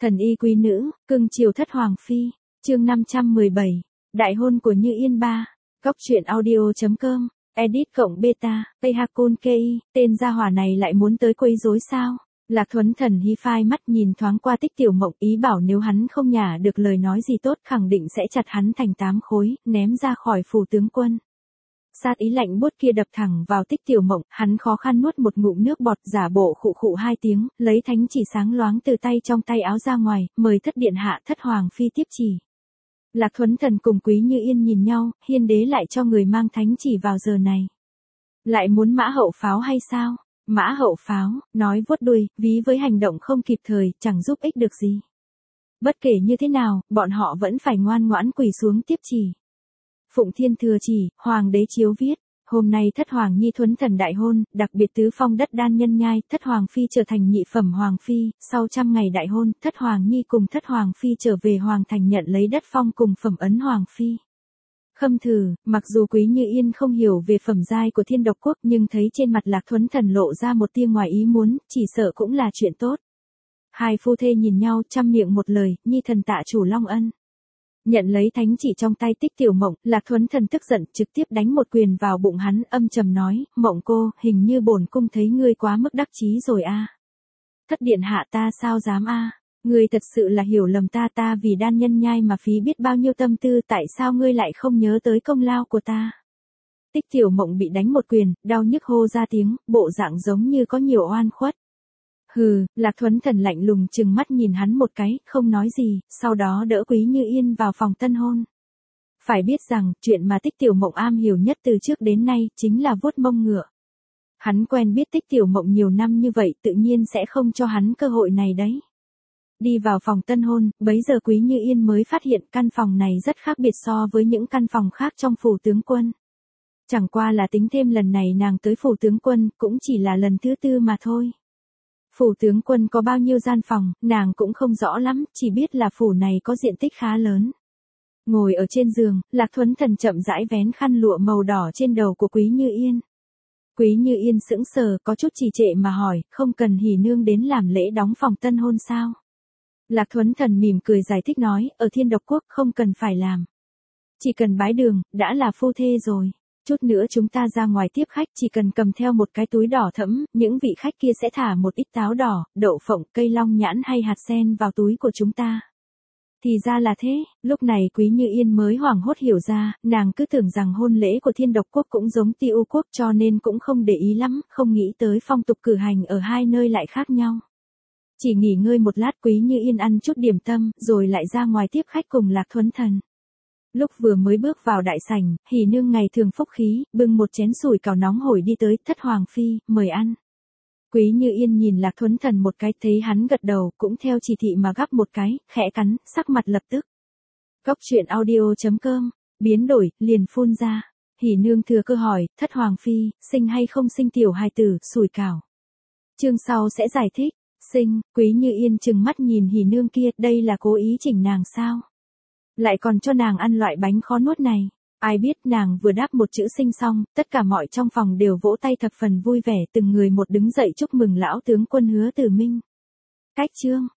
Thần y quý nữ, cưng chiều thất hoàng phi. Chương 517. Đại hôn của Như Yên 3. Góc truyện audio.com. Edit cộng beta, Payhakun Kei, tên gia hỏa này lại muốn tới quấy rối sao? Lạc Thuấn Thần hi phai mắt nhìn thoáng qua Tích Tiểu Mộng, ý bảo nếu hắn không nhả được lời nói gì tốt khẳng định sẽ chặt hắn thành 8 khối, ném ra khỏi phủ tướng quân. Sát ý lạnh buốt kia đập thẳng vào Tích Tiểu Mộng, hắn khó khăn nuốt một ngụm nước bọt, giả bộ khụ khụ 2 tiếng, lấy thánh chỉ sáng loáng từ tay trong tay áo ra ngoài, mời thất điện hạ thất hoàng phi tiếp chỉ. Lạc Thuấn Thần cùng Quý Như Yên nhìn nhau, hiên đế lại cho người mang thánh chỉ vào giờ này. Lại muốn mã hậu pháo hay sao? Mã hậu pháo, nói vuốt đuôi, ví với hành động không kịp thời, chẳng giúp ích được gì. Bất kể như thế nào, bọn họ vẫn phải ngoan ngoãn quỳ xuống tiếp chỉ. Phụng Thiên thừa chỉ, Hoàng đế chiếu viết, hôm nay thất hoàng nhi Thuấn Thần đại hôn, đặc biệt tứ phong đất đan nhân nhai, thất hoàng phi trở thành nhị phẩm hoàng phi, sau 100 ngày đại hôn, thất hoàng nhi cùng thất hoàng phi trở về hoàng thành nhận lấy đất phong cùng phẩm ấn hoàng phi. Khâm thử, mặc dù Quý Như Yên không hiểu về phẩm giai của Thiên Độc Quốc nhưng thấy trên mặt Lạc Thuấn Thần lộ ra một tia ngoài ý muốn, chỉ sợ cũng là chuyện tốt. Hai phu thê nhìn nhau trăm miệng một lời, nhi thần tạ chủ long ân. Nhận lấy thánh chỉ trong tay Tích Tiểu Mộng, Lạc Thuấn Thần tức giận trực tiếp đánh một quyền vào bụng hắn, âm trầm nói, Mộng cô, hình như bổn cung thấy ngươi quá mức đắc chí rồi a. Thất điện hạ ta sao dám a? Ngươi thật sự là hiểu lầm ta vì đan nhân nhai mà phí biết bao nhiêu tâm tư, tại sao ngươi lại không nhớ tới công lao của ta? Tích Tiểu Mộng bị đánh một quyền, đau nhức hô ra tiếng, bộ dạng giống như có nhiều oan khuất. Hừ, Lạc Thuấn Thần lạnh lùng trừng mắt nhìn hắn một cái, không nói gì, sau đó đỡ Quý Như Yên vào phòng tân hôn. Phải biết rằng, chuyện mà Tích Tiểu Mộng am hiểu nhất từ trước đến nay, chính là vuốt mông ngựa. Hắn quen biết Tích Tiểu Mộng nhiều năm như vậy, tự nhiên sẽ không cho hắn cơ hội này đấy. Đi vào phòng tân hôn, bấy giờ Quý Như Yên mới phát hiện căn phòng này rất khác biệt so với những căn phòng khác trong phủ tướng quân. Chẳng qua là tính thêm lần này nàng tới phủ tướng quân, cũng chỉ là lần thứ 4 mà thôi. Phủ tướng quân có bao nhiêu gian phòng, nàng cũng không rõ lắm, chỉ biết là phủ này có diện tích khá lớn. Ngồi ở trên giường, Lạc Thuấn Thần chậm rãi vén khăn lụa màu đỏ trên đầu của Quý Như Yên. Quý Như Yên sững sờ, có chút trì trệ mà hỏi, không cần hỉ nương đến làm lễ đóng phòng tân hôn sao? Lạc Thuấn Thần mỉm cười giải thích nói, ở Thiên Độc Quốc không cần phải làm. Chỉ cần bái đường, đã là phu thê rồi. Chút nữa chúng ta ra ngoài tiếp khách, chỉ cần cầm theo một cái túi đỏ thẫm, những vị khách kia sẽ thả một ít táo đỏ, đậu phộng, cây long nhãn hay hạt sen vào túi của chúng ta. Thì ra là thế, lúc này Quý Như Yên mới hoảng hốt hiểu ra, nàng cứ tưởng rằng hôn lễ của Thiên Độc Quốc cũng giống Tiêu Quốc cho nên cũng không để ý lắm, không nghĩ tới phong tục cử hành ở hai nơi lại khác nhau. Chỉ nghỉ ngơi một lát Quý Như Yên ăn chút điểm tâm, rồi lại ra ngoài tiếp khách cùng Lạc Thuấn Thần. Lúc vừa mới bước vào đại sảnh, hỉ nương ngày thường phúc khí, bưng một chén sủi cảo nóng hổi đi tới, thất hoàng phi, mời ăn. Quý Như Yên nhìn Lạc Thuấn Thần một cái, thấy hắn gật đầu, cũng theo chỉ thị mà gắp một cái, khẽ cắn, sắc mặt lập tức. Góc truyện audio.com, biến đổi, liền phun ra. Hỉ nương thừa cơ hỏi, thất hoàng phi, sinh hay không sinh tiểu hài tử, sủi cảo. Chương sau sẽ giải thích. Sinh. Quý Như Yên trừng mắt nhìn hỉ nương kia, đây là cố ý chỉnh nàng sao? Lại còn cho nàng ăn loại bánh khó nuốt này. Ai biết nàng vừa đáp một chữ sinh xong, tất cả mọi trong phòng đều vỗ tay thập phần vui vẻ, từng người một đứng dậy chúc mừng lão tướng quân Hứa Tử Minh. Cách chương.